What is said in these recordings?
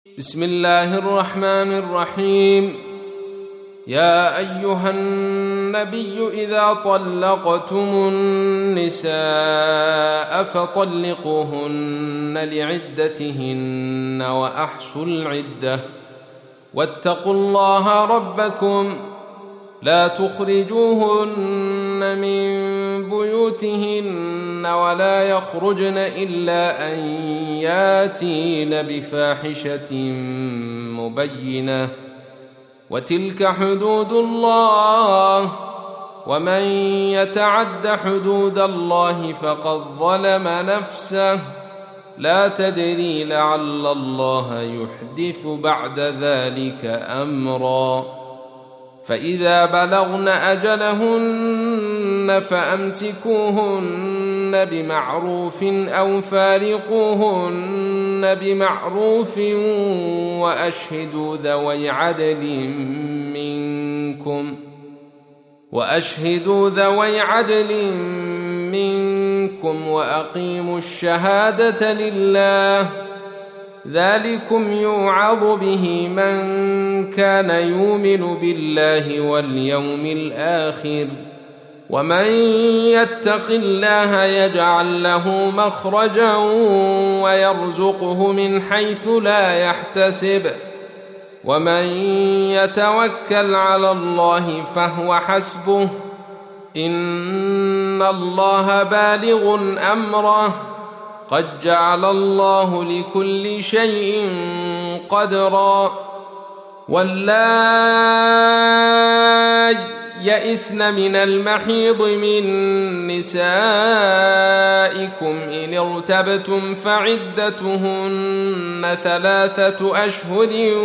بسم الله الرحمن الرحيم. يا أيها النبي إذا طلقتم النساء فطلقوهن لعدتهن وأحصوا العدة واتقوا الله ربكم لا تخرجوهن من بيوتهن ولا يخرجن إلا أن ياتين بفاحشة مبينة وتلك حدود الله ومن يتعد حدود الله فقد ظلم نفسه لا تدري لعل الله يحدث بعد ذلك أمرا. فإذا بلغن أجلهن فأمسكوهن بمعروف أو فارقوهن بمعروف وأشهدوا ذوي عدل منكم وأقيموا الشهادة لله ذلكم يوعظ به من كان يؤمن بالله واليوم الآخر ومن يتق الله يجعل له مخرجا ويرزقه من حيث لا يحتسب ومن يتوكل على الله فهو حسبه إن الله بالغ أمره قد جعل الله لكل شيء قدرا. واللائي يئسن من المحيض من نسائكم إن ارتبتم فعدتهن 3 أشهر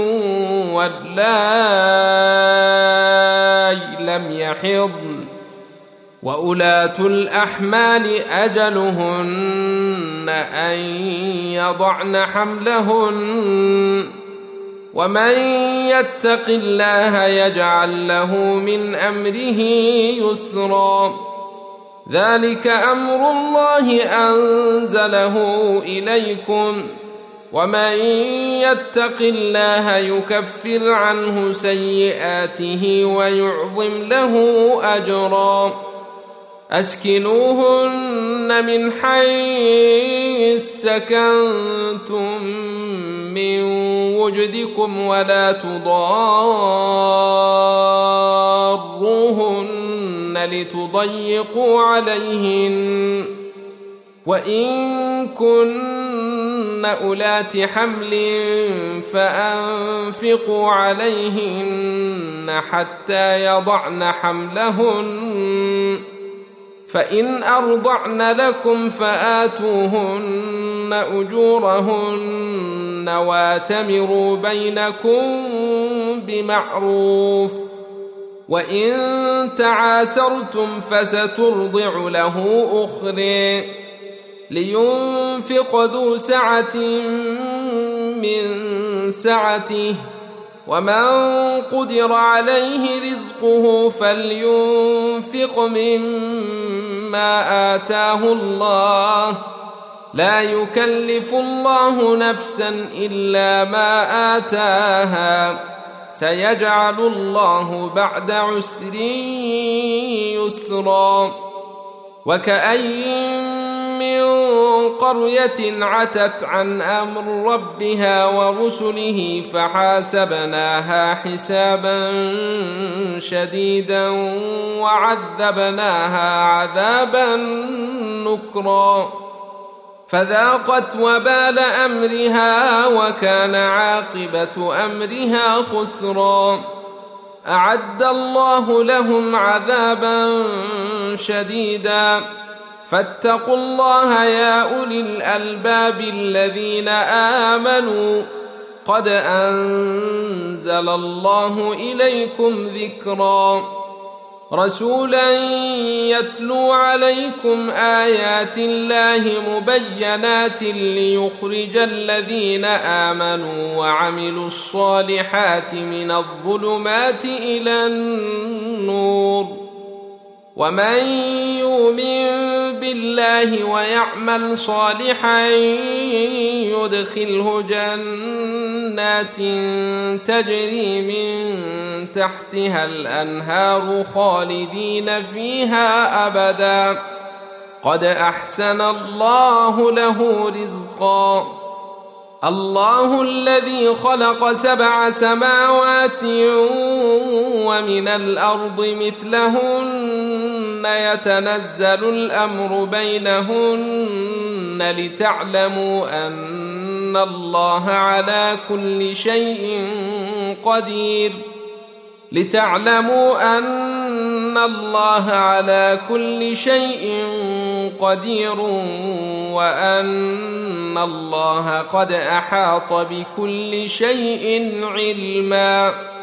واللائي لم يحضن وأولاة الأحمال أجلهن أن يضعن حملهن ومن يتق الله يجعل له من أمره يسرا ذلك أمر الله أنزله إليكم ومن يتق الله يكفر عنه سيئاته ويعظم له أجرا. أسكنوهن من حيث سكنتم من وجدكم ولا تضاروهن لتضيقوا عليهن وإن كن أولات حمل فأنفقوا عليهن حتى يضعن حملهن فإن أرضعن لكم فآتوهن أجورهن واتمروا بينكم بمعروف وإن تعاسرتم فسترضع له أخرى لينفق ذو سعة من سعته ومن قدر عليه رزقه فلينفق مما آتاه الله لا يكلف الله نفسا إلا ما آتاها سيجعل الله بعد عسر يسرا. وكأين من قرية عتت عن أمر ربها ورسله فحاسبناها حسابا شديدا وعذبناها عذابا نكرا فذاقت وبال أمرها وكان عاقبة أمرها خسرا. أعد الله لهم عذابا شديدا فاتقوا الله يا أولي الألباب الذين آمنوا قد أنزل الله إليكم ذكرا رسولا يتلو عليكم آيات الله مبينات ليخرج الذين آمنوا وعملوا الصالحات من الظلمات إلى النور ومن يؤمن بالله ويعمل صالحا يدخله جنات تجري من تحتها الأنهار خالدين فيها أبدا قد أحسن الله له رزقا. الله الذي خلق 7 سماوات ومن الأرض مثلهن يتنزل الأمر بينهن لتعلموا أن الله على كل شيء قدير وأن الله قد أحاط بكل شيء علما.